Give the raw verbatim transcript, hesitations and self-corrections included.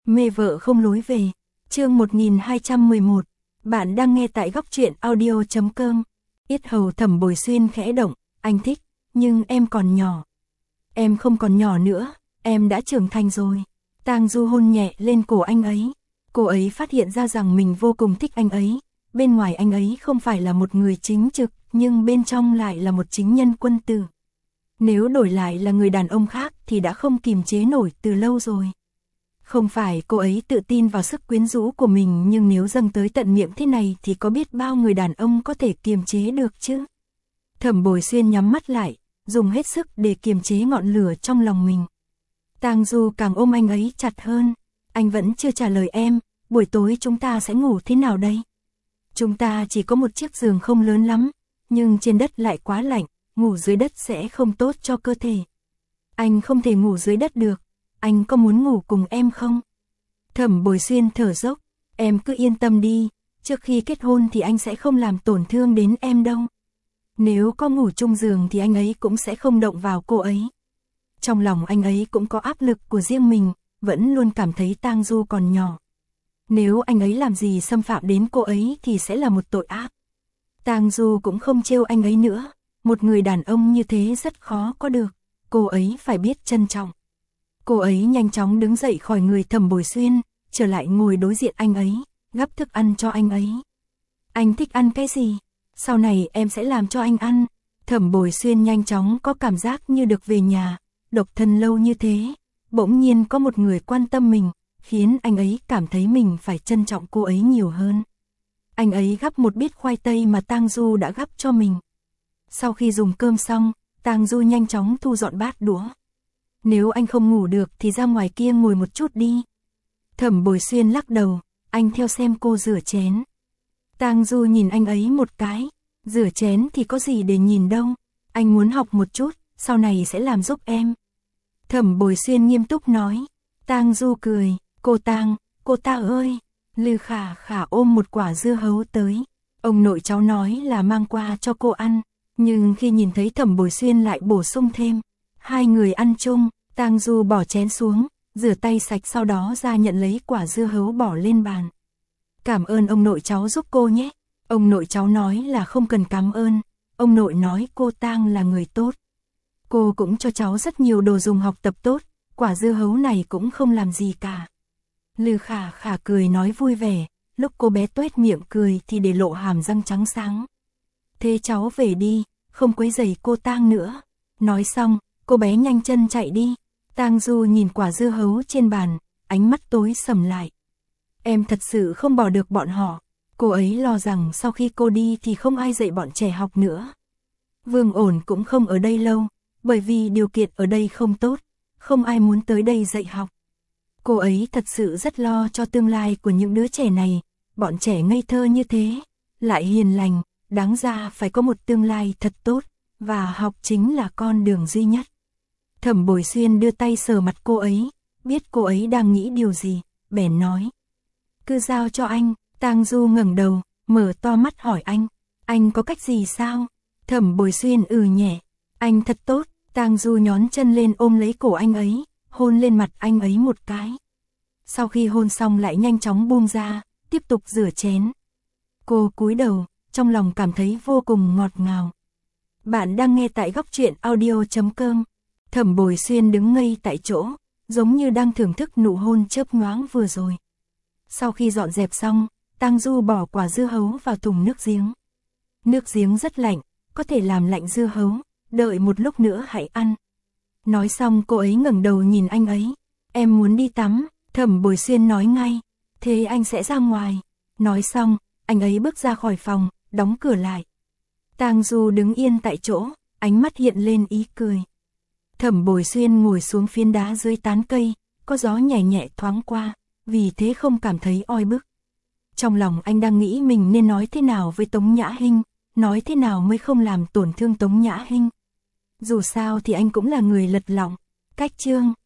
Mê vợ không lối về. Chương một nghìn hai trăm mười một. Bạn đang nghe tại góc truyện audio chấm com. Yết hầu Thẩm Bồi Xuyên khẽ động, anh thích, nhưng em còn nhỏ. Em không còn nhỏ nữa, em đã trưởng thành rồi. Tang Du hôn nhẹ lên cổ anh ấy. Cô ấy phát hiện ra rằng mình vô cùng thích anh ấy. Bên ngoài anh ấy không phải là một người chính trực, nhưng bên trong lại là một chính nhân quân tử. Nếu đổi lại là người đàn ông khác thì đã không kiềm chế nổi từ lâu rồi. Không phải cô ấy tự tin vào sức quyến rũ của mình, nhưng nếu dâng tới tận miệng thế này thì có biết bao người đàn ông có thể kiềm chế được chứ. Thẩm Bồi Xuyên nhắm mắt lại, dùng hết sức để kiềm chế ngọn lửa trong lòng mình. Tang Du càng ôm anh ấy chặt hơn. Anh vẫn chưa trả lời em, buổi tối chúng ta sẽ ngủ thế nào đây? Chúng ta chỉ có một chiếc giường không lớn lắm, nhưng trên đất lại quá lạnh, ngủ dưới đất sẽ không tốt cho cơ thể. Anh không thể ngủ dưới đất được, anh có muốn ngủ cùng em không? Thẩm Bồi Xuyên thở dốc, em cứ yên tâm đi, trước khi kết hôn thì anh sẽ không làm tổn thương đến em đâu. Nếu có ngủ chung giường thì anh ấy cũng sẽ không động vào cô ấy. Trong lòng anh ấy cũng có áp lực của riêng mình, vẫn luôn cảm thấy Tang Du còn nhỏ. Nếu anh ấy làm gì xâm phạm đến cô ấy thì sẽ là một tội ác. Tang Du cũng không trêu anh ấy nữa, một người đàn ông như thế rất khó có được, cô ấy phải biết trân trọng. Cô ấy nhanh chóng đứng dậy khỏi người Thẩm Bồi Xuyên, trở lại ngồi đối diện anh ấy, gắp thức ăn cho anh ấy. Anh thích ăn cái gì? Sau này em sẽ làm cho anh ăn. Thẩm Bồi Xuyên nhanh chóng có cảm giác như được về nhà, độc thân lâu như thế, bỗng nhiên có một người quan tâm mình, khiến anh ấy cảm thấy mình phải trân trọng cô ấy nhiều hơn. Anh ấy gắp một bít khoai tây mà Tang Du đã gắp cho mình. Sau khi dùng cơm xong, Tang Du nhanh chóng thu dọn bát đũa. Nếu anh không ngủ được thì ra ngoài kia ngồi một chút đi. Thẩm Bồi Xuyên lắc đầu, anh theo xem cô rửa chén. Tang Du nhìn anh ấy một cái, rửa chén thì có gì để nhìn đâu, anh muốn học một chút, sau này sẽ làm giúp em. Thẩm Bồi Xuyên nghiêm túc nói. Tang Du cười, cô Tang, cô ta ơi. Lư Khả Khả ôm một quả dưa hấu tới. Ông nội cháu nói là mang qua cho cô ăn, nhưng khi nhìn thấy Thẩm Bồi Xuyên lại bổ sung thêm. Hai người ăn chung, Tang Du bỏ chén xuống, rửa tay sạch sau đó ra nhận lấy quả dưa hấu bỏ lên bàn. Cảm ơn ông nội cháu giúp cô nhé. Ông nội cháu nói là không cần cảm ơn, ông nội nói cô Tang là người tốt. Cô cũng cho cháu rất nhiều đồ dùng học tập tốt, quả dưa hấu này cũng không làm gì cả. Lư Khả Khả cười nói vui vẻ, lúc cô bé tuét miệng cười thì để lộ hàm răng trắng sáng. Thế cháu về đi, không quấy rầy cô Tang nữa. Nói xong, cô bé nhanh chân chạy đi. Tang Du nhìn quả dưa hấu trên bàn, ánh mắt tối sầm lại. Em thật sự không bỏ được bọn họ. Cô ấy lo rằng sau khi cô đi thì không ai dạy bọn trẻ học nữa. Vương Ổn cũng không ở đây lâu, bởi vì điều kiện ở đây không tốt, không ai muốn tới đây dạy học. Cô ấy thật sự rất lo cho tương lai của những đứa trẻ này, bọn trẻ ngây thơ như thế, lại hiền lành, đáng ra phải có một tương lai thật tốt, và học chính là con đường duy nhất. Thẩm Bồi Xuyên đưa tay sờ mặt cô ấy, biết cô ấy đang nghĩ điều gì, bèn nói. Cứ giao cho anh. Tang Du ngẩng đầu, mở to mắt hỏi anh, anh có cách gì sao? Thẩm Bồi Xuyên ừ nhẹ, anh thật tốt. Tang Du nhón chân lên ôm lấy cổ anh ấy, hôn lên mặt anh ấy một cái. Sau khi hôn xong lại nhanh chóng buông ra, tiếp tục rửa chén. Cô cúi đầu, trong lòng cảm thấy vô cùng ngọt ngào. Bạn đang nghe tại góc truyện audio chấm com. Thẩm Bồi Xuyên đứng ngây tại chỗ, giống như đang thưởng thức nụ hôn chớp nhoáng vừa rồi. Sau khi dọn dẹp xong, Tang Du bỏ quả dưa hấu vào thùng nước giếng. Nước giếng rất lạnh, có thể làm lạnh dưa hấu, đợi một lúc nữa hãy ăn. Nói xong cô ấy ngẩng đầu nhìn anh ấy. Em muốn đi tắm. Thẩm Bồi Xuyên nói ngay. Thế anh sẽ ra ngoài. Nói xong, anh ấy bước ra khỏi phòng, đóng cửa lại. Tang Du đứng yên tại chỗ, ánh mắt hiện lên ý cười. Thẩm Bồi Xuyên ngồi xuống phiến đá dưới tán cây, có gió nhẹ nhẹ thoáng qua, vì thế không cảm thấy oi bức. Trong lòng anh đang nghĩ mình nên nói thế nào với Tống Nhã Hinh, nói thế nào mới không làm tổn thương Tống Nhã Hinh. Dù sao thì anh cũng là người lật lọng. Cách chương